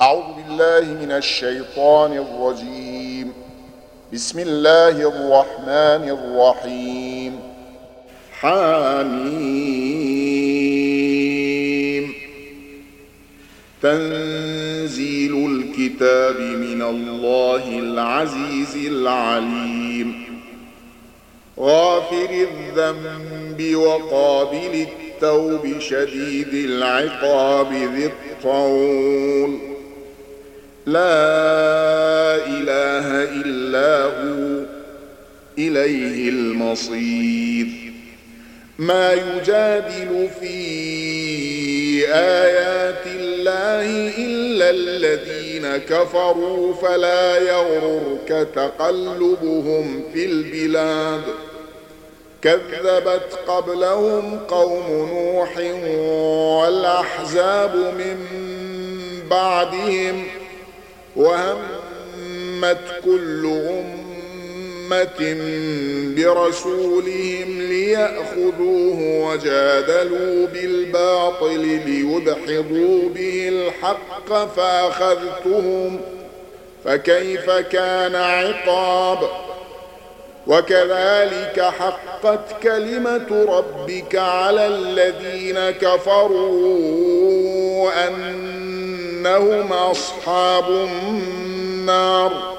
أعوذ بالله من الشيطان الرجيم. بسم الله الرحمن الرحيم. حميم. تنزيل الكتاب من الله العزيز العليم. غافر الذنب وقابل التوب شديد العقاب ذي الطول. لا إله إلا هو إليه المصير. ما يجادل في آيات الله إلا الذين كفروا فلا يغررك تقلبهم في البلاد. كذبت قبلهم قوم نوح والأحزاب من بعدهم وهمت كل أمة برسولهم ليأخذوه وجادلوا بالباطل ليدحضوا به الحق فأخذتهم فكيف كان عقاب. وكذلك حقت كلمة ربك على الذين كفروا أنهم أصحاب النار.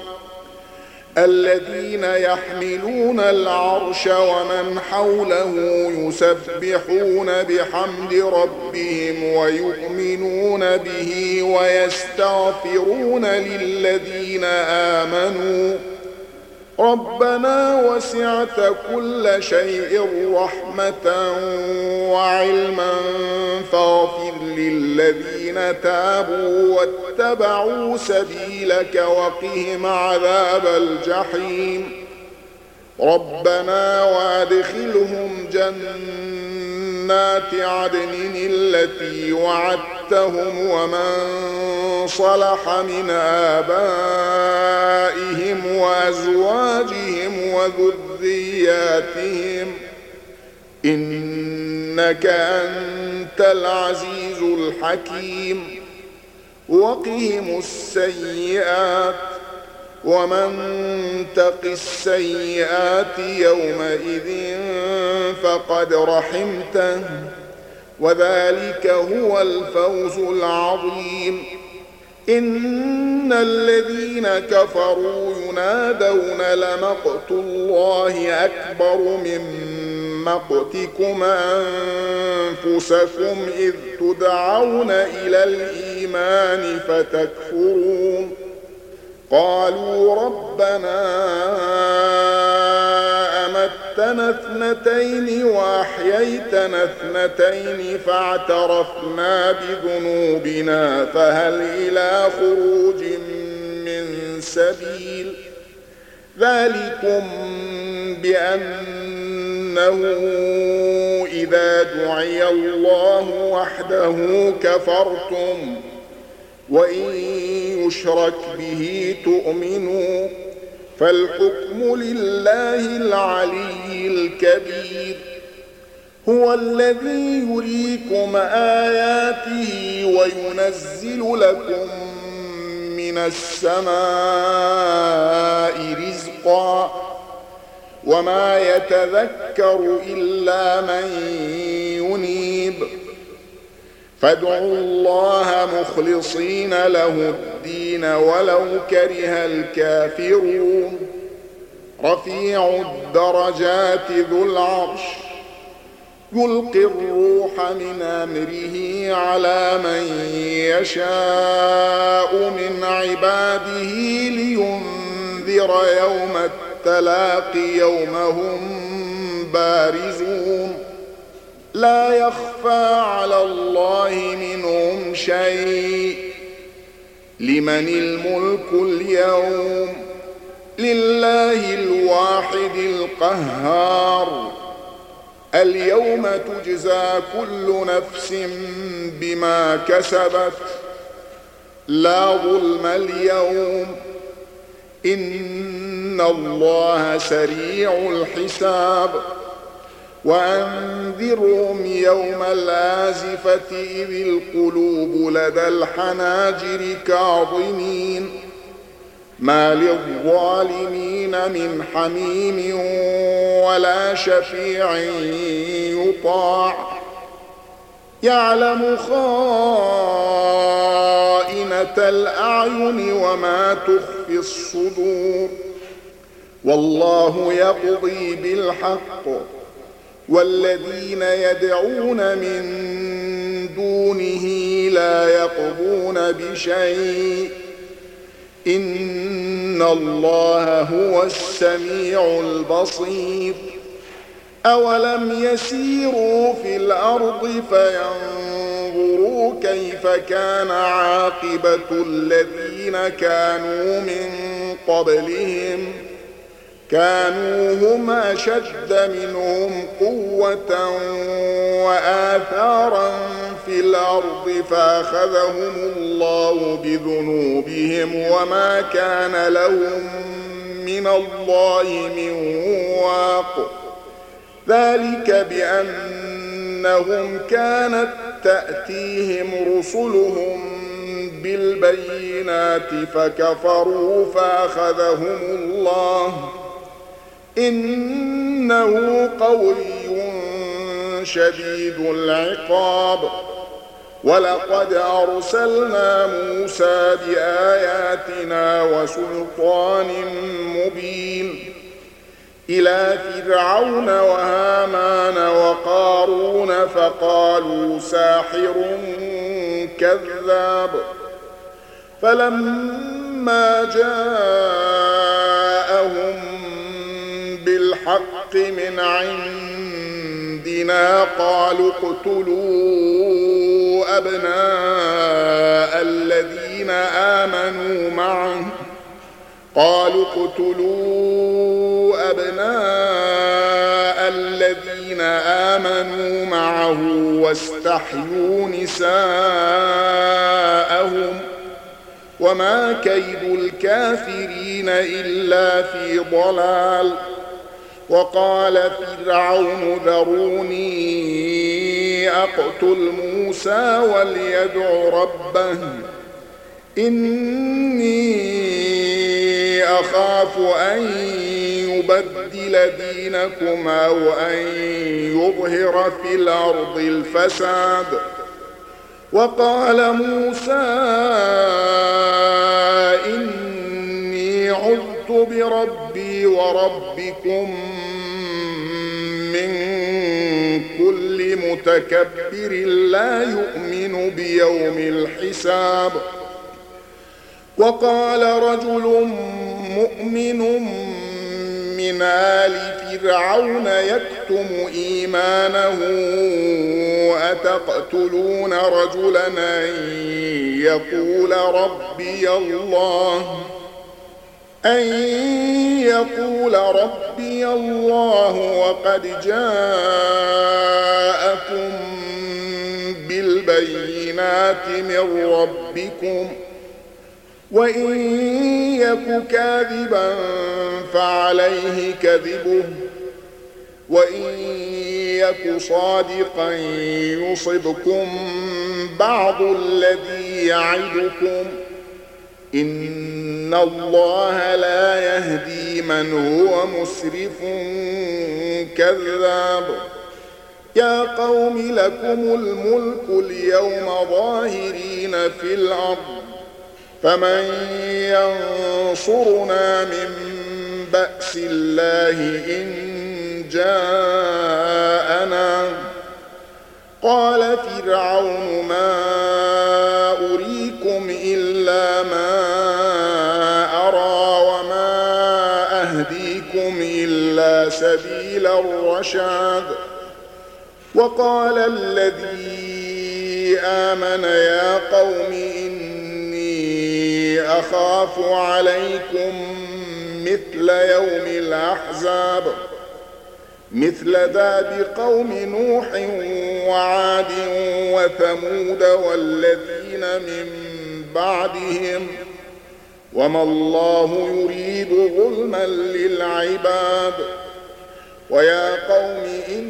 الذين يحملون العرش ومن حوله يسبحون بحمد ربهم ويؤمنون به ويستغفرون للذين آمنوا ربنا وسعت كل شيء رحمة وعلما فاغفر للذين تابوا واتبعوا سبيلك وقهم عذاب الجحيم. ربنا وادخلهم جنات عدن التي وعدتهم ومن صلح من آبائهم وأزواجهم وذرياتهم إنك أنت العزيز الحكيم. وقهم السيئات ومن تق السيئات يومئذ فقد رحمته وذلك هو الفوز العظيم. إن الذين كفروا ينادون لمقت الله أكبر من مقتكم أنفسكم إذ تدعون إلى الإيمان فتكفرون. قالوا ربنا أمتنا اثنتين وأحييتنا اثنتين فاعترفنا بذنوبنا فهل إلى خروج من سبيل. ذلكم بأنه إذا دعي الله وحده كفرتم وإن يشرك به تؤمنوا فالحكم لله العلي الكبير. هو الذي يريكم آياته وينزل لكم من السماء رزقا وما يتذكر إلا من ينيب. فادعوا الله مخلصين له الدين ولو كره الكافرون. رفيع الدرجات ذو العرش يلقي الروح من أمره على من يشاء من عباده لينذر يوم التلاق يوم هم بارزون. لا يخفى على الله منهم شيء. لمن الملك اليوم لله الواحد القهار. اليوم تجزى كل نفس بما كسبت لا ظلم اليوم إن الله سريع الحساب. وأنذرهم يوم الآزفة إذ القلوب لدى الحناجر كاظمين ما للظالمين من حميم ولا شفيع يطاع يعلم خائنة الأعين وما تخفي الصدور والله يقضي بالحق والذين يدعون من دونه لا يقضون بشيء إن الله هو السميع البصير أولم يسيروا في الأرض فينظروا كيف كان عاقبة الذين كانوا من قبلهم كانوا هم أشد منهم قوة وآثارا في الأرض فأخذهم الله بذنوبهم وما كان لهم من الله من واق ذلك بأنهم كانت تأتيهم رسلهم بالبينات فكفروا فأخذهم الله إنه قوي شديد العقاب ولقد أرسلنا موسى بآياتنا وسلطان مبين إلى فرعون وهامان وقارون فقالوا ساحر كذاب فلما جاءهم بالحق من عندنا قالوا اقتلوا أبناء الذين آمنوا معه واستحيوا نساءهم وما كيد الكافرين إلا في ضلال وقال فرعون ذروني أقتل موسى وليدع ربه إني أخاف أن يبدل دينكم أو أن يظهر في الأرض الفساد وقال موسى إني عذت بربي وربكم من كل متكبر لا يؤمن بيوم الحساب وقال رجل مؤمن من آل فرعون يكتم إيمانه أتقتلون رجلا أن يقول ربي الله وقد جاءكم بالبينات من ربكم وإن يك كاذبا فعليه كذبه وإن يك صادقا يصبكم بعض الذي يعدكم إن الله لا يهدي من هو مسرف كذاب يا قوم لكم الملك اليوم ظاهرين في الأرض فمن ينصرنا من بأس الله إن جاءنا قال فرعون ما أريكم إلا ما أرى وما أهديكم إلا سبيل الرشاد وقال الذي آمن يا قوم إني أخاف عليكم مثل يوم الأحزاب مثل داب قوم نوح وعاد وثمود والذين من بعدهم وما الله يريد ظلما للعباد ويا قوم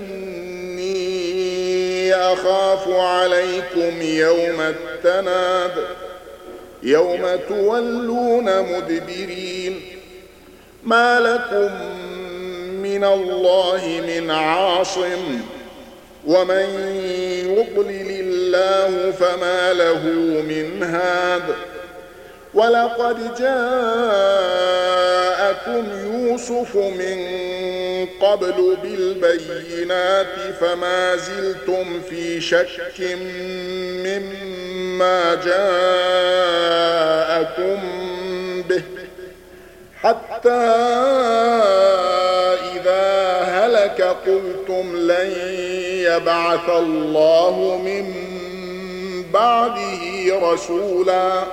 إني أخاف عليكم يوم التناد يوم تولون مدبرين ما لكم من الله من عاصم ومن يضلل الله فما له من هاد ولقد جاءكم يوسف من قبل بالبينات فما زلتم في شك مما جاءكم به حتى إذا هلك قلتم لن يبعث الله من بعده رسولا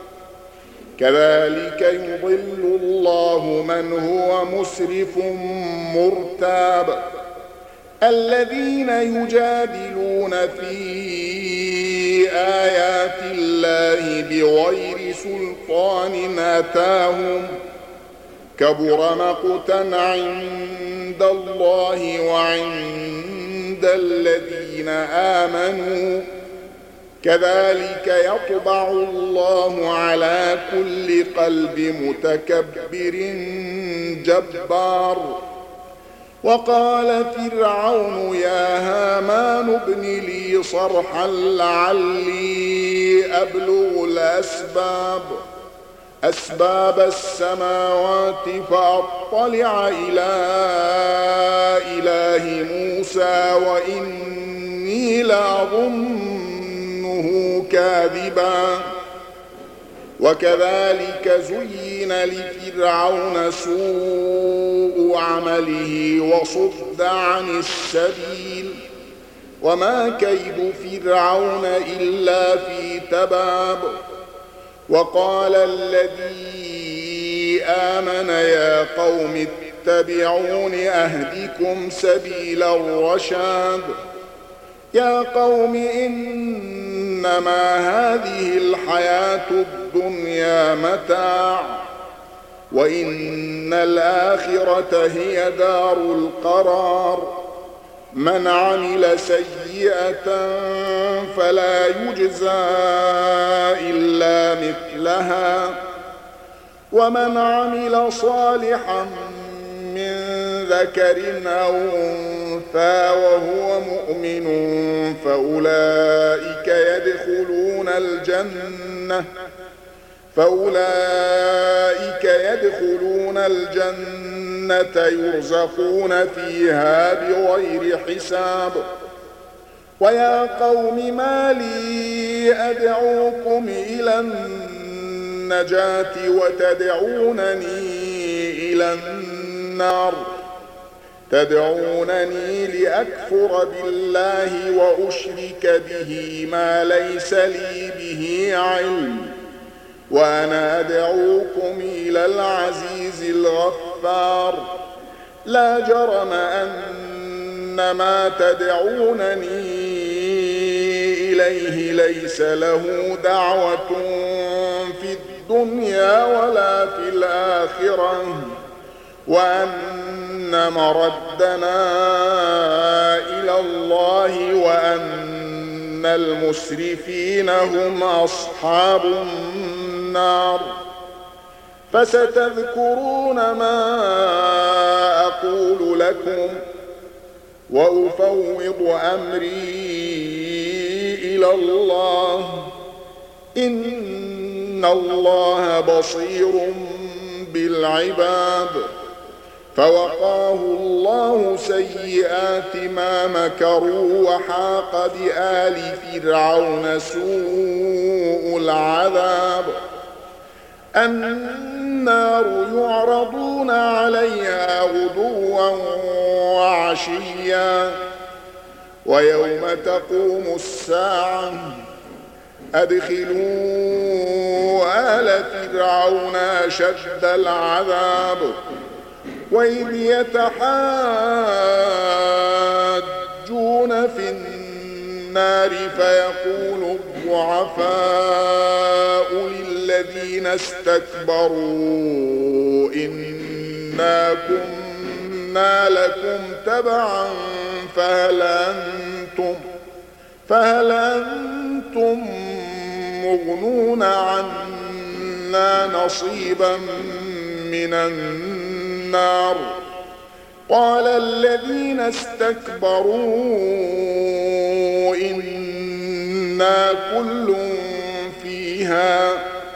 كذلك يضل الله من هو مسرف مرتاب الذين يجادلون في آيات الله بغير سلطان أتاهم كبر مقتا عند الله وعند الذين آمنوا كذلك يطبع الله على كل قلب متكبر جبار وقال فرعون يا هامان ابن لي صرحا لعلي أبلغ أسباب السماوات فأطلع إلى إله موسى وإني لأظنه كاذبا وكذلك زين لفرعون سوء عمله وصد عن السبيل وما كيد فرعون إلا في تباب وقال الذي آمن يا قوم اتبعون أهدكم سبيل الرشاد يا قوم إنما هذه الحياة الدنيا متاع وإن الآخرة هي دار القرار من عمل سيئة فلا يجزى إلا مثلها ومن عمل صالحا من ذكر أو أنثى وهو مؤمن فأولئك يدخلون الجنة يرزقون فيها بغير حساب ويا قوم ما لي أدعوكم إلى النجاة وتدعونني إلى النار تدعونني لأكفر بالله وأشرك به ما ليس لي به علم وأنا أدعوكم إلى العزيز الغفار لا جرم أن ما تدعونني إليه ليس له دعوة في الدنيا ولا في الآخرة وأن مردنا إلى الله وأن المسرفين هم أصحاب النار فستذكرون ما أقول لكم وأفوض أمري إلى الله إن الله بصير بالعباد فوقاه الله سيئات ما مكروا وحاق بآل فرعون سوء العذاب النار يعرضون عليها غدوا وعشيا ويوم تقوم الساعة أدخلوا آل فرعون أشد العذاب وإذ يتحاجون في النار فيقول الضعفاء للذين استكبروا إنا كنا كنا لكم تبعا فهل أنتم مغنون عنا نصيبا من النار. قال الذين استكبروا إنا كل فيها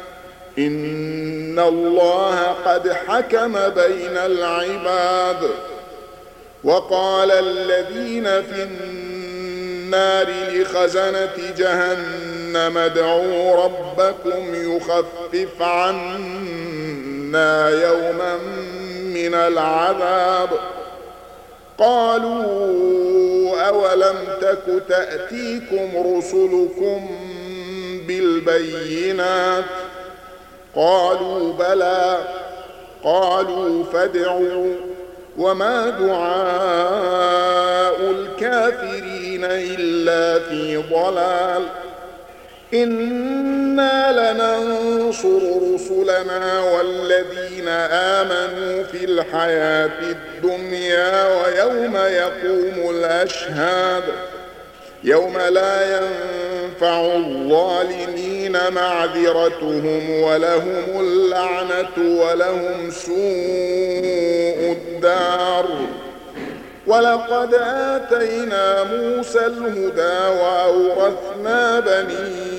إن الله قد حكم بين العباد. وقال الذين في النار لخزنة جهنم ادعوا ربكم يخفف عنا يوما من العذاب. قالوا أولم تك تأتيكم رسلكم بالبينات؟ قالوا بلى. قالوا فادعوا وما دعاء الكافرين إلا في ضلال. إنا لننصر رسلنا والذين آمنوا في الحياة الدنيا ويوم يقوم الأشهاد يوم لا ينفع الظالمين معذرتهم ولهم اللعنة ولهم سوء الدار. ولقد آتينا موسى الهدى وأورثنا بني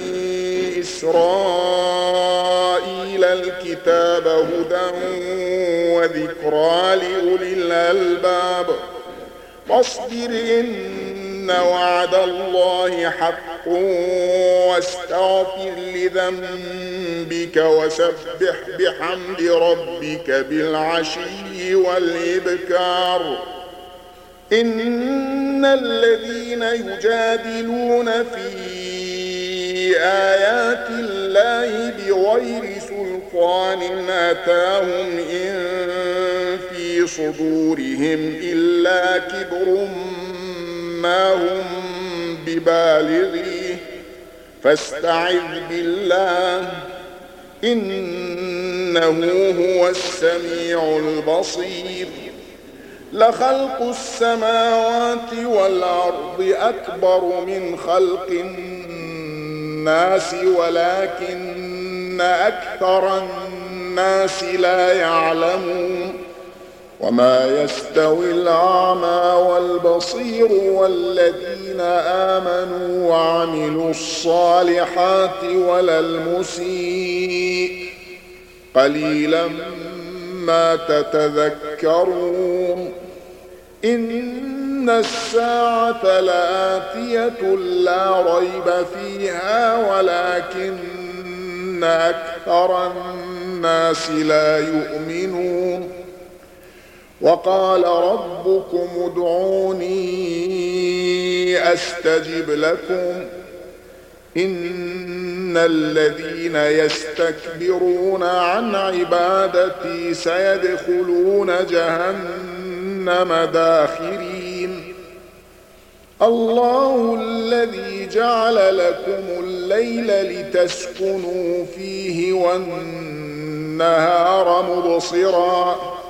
إسرائيل الكتاب هدى وذكرى لأولي الألباب. فاصبر إن وعد الله حق واستغفر لذنبك وسبح بحمد ربك بالعشي والإبكار. إن الذين يجادلون في آيات الله بغير سلطان أتاهم إن في صدورهم إلا كبر ما هم ببالغيه فاستعذ بالله إنه هو السميع البصير. لخلق السماوات والأرض أكبر من خلق الناس ولكن أكثر الناس لا يعلمون. وما يستوي الأعمى والبصير والذين آمنوا وعملوا الصالحات ولا المسيء قليلا ما تتذكرون. إن الساعة لآتية لا ريب فيها ولكن أكثر الناس لا يؤمنون. وقال ربكم ادعوني أستجب لكم إن الذين يستكبرون عن عبادتي سيدخلون جهنم داخرين. الله الذي جعل لكم الليل لتسكنوا فيه والنهار مبصرا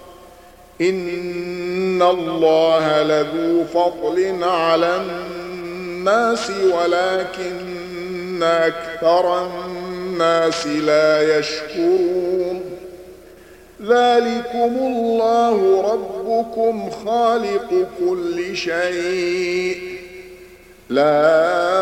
إن الله لذو فضل على الناس ولكن أكثر الناس لا يشكرون. ذلكم الله ربكم خالق كل شيء لا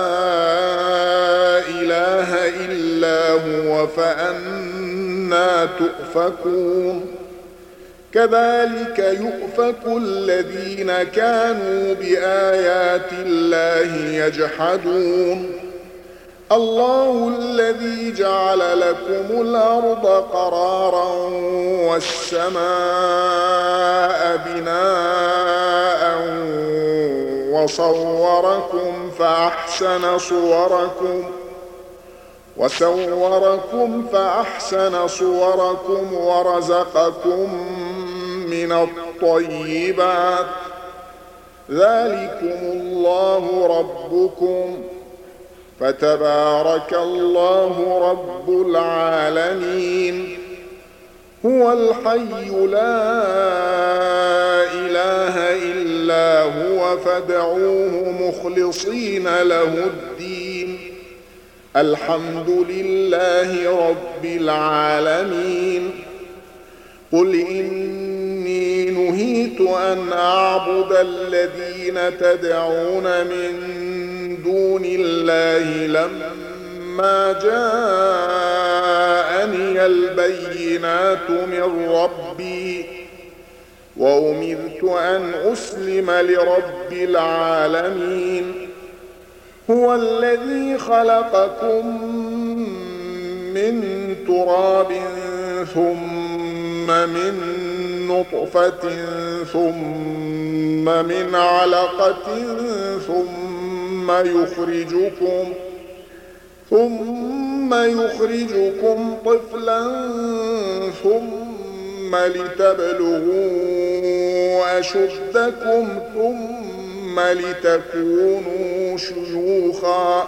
إله إلا هو فأنى تؤفكون. كذلك يؤفك الذين كانوا بآيات الله يجحدون. الله الذي جعل لكم الأرض قرارا والسماء بناء وصوركم فأحسن صوركم ورزقكم من الطيبات. ذلكم الله ربكم فتبارك الله رب العالمين. هو الحي لا إله إلا هو فادعوه مخلصين له الدين الحمد لله رب العالمين قل إني نهيت أن أعبد الذين تدعون من دون الله لما جاءني البينات من ربي وأمرت أن أسلم لرب العالمين هو الذي خلقكم من تراب ثم من نطفة ثم من علقة ثم يخرجكم طفلا ثم لتبلغوا أشدكم ثم لتكونوا شيوخا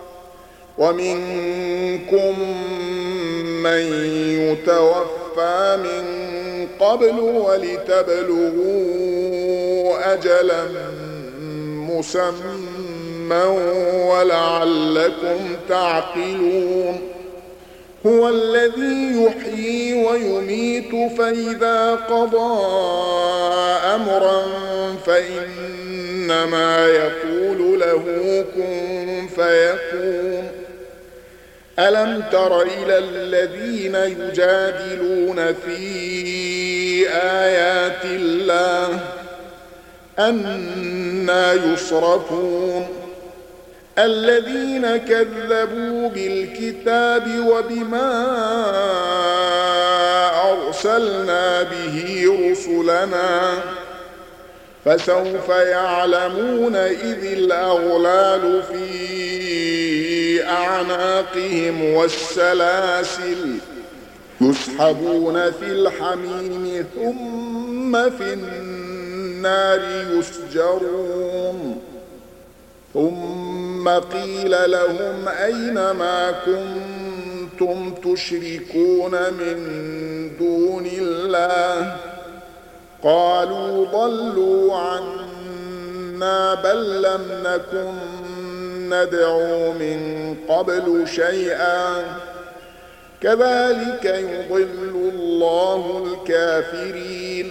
ومنكم من يتوفى من قبل ولتبلغوا أجلا مسمى ولعلكم تعقلون هو الذي يحيي ويميت فإذا قضى أمرا فإنما يقول له كن فيكون ألم تر إلى الذين يجادلون في آيات الله أنى يصرفون الذين كذبوا بالكتاب وبما أرسلنا به رسلنا فسوف يعلمون إذ الأغلال في أعناقهم والسلاسل يسحبون في الحميم ثم في النار يسجرون ثم قيل لهم أين ما كنتم تشركون من دون الله قالوا ضلوا عنا بل لم نكن ندعو من قبل شيئا كذلك يضل الله الكافرين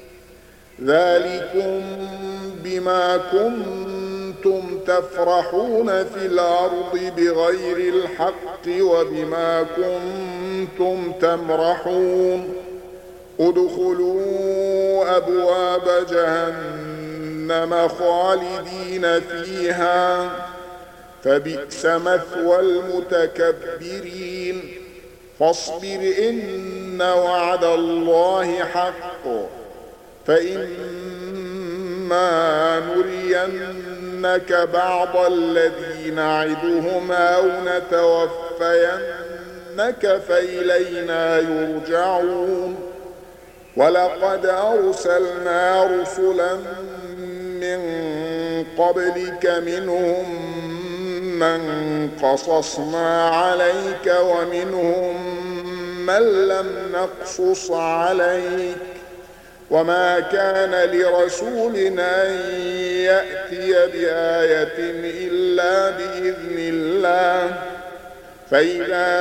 ذلكم بما كنتم تفرحون في الأرض بغير الحق وبما كنتم تمرحون ادخلوا أبواب جهنم خالدين فيها فبئس مثوى المتكبرين فاصبر إن وعد الله حق فإما نرينك بعض الذي نعدهم أو نتوفينك فإلينا يرجعون ولقد أرسلنا رسلا من قبلك منهم من قصصنا عليك ومنهم من لم نقصص عليك وما كان لرسول أن يأتي بآية إلا بإذن الله فإذا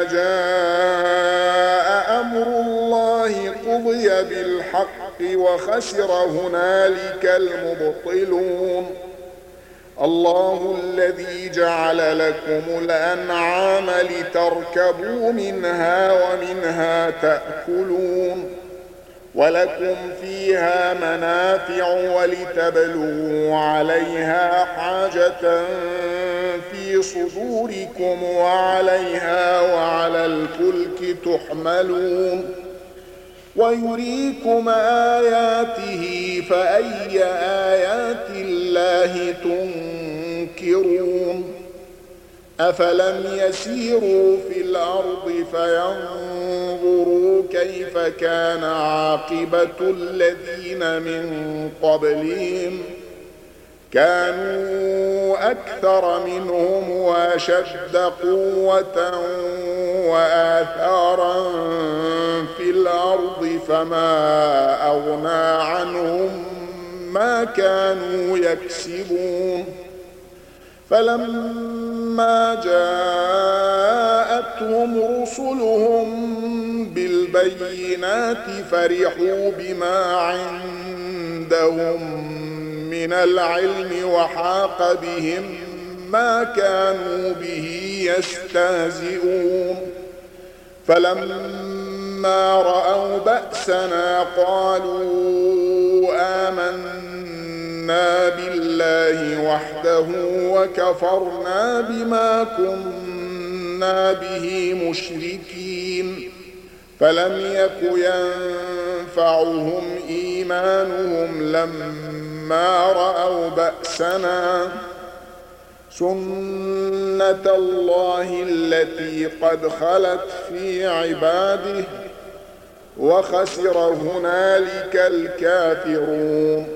جاء أمر الله قضي بالحق وخسر هنالك المبطلون الله الذي جعل لكم الأنعام لتركبوا منها ومنها تأكلون ولكم فيها منافع ولتبلغوا عليها حاجة في صدوركم وعليها وعلى الفلك تحملون ويريكم آياته فأي آيات الله تنكرون أفلم يسيروا في الأرض فينظروا كيف كان عاقبة الذين من قبلهم كانوا أكثر منهم وأشد قوة وآثارا في الأرض فما أغنى عنهم ما كانوا يكسبون فلما جاءتهم رسلهم بالبينات فرحوا بما عندهم من العلم وحاق بهم ما كانوا به يستهزئون فلما رأوا بأسنا قالوا آمنا بالله وحده وكفرنا بما كنا به مشركين فلم يك ينفعهم إيمانهم لما رأوا بأسنا سنة الله التي قد خلت في عباده وخسر هنالك الكافرون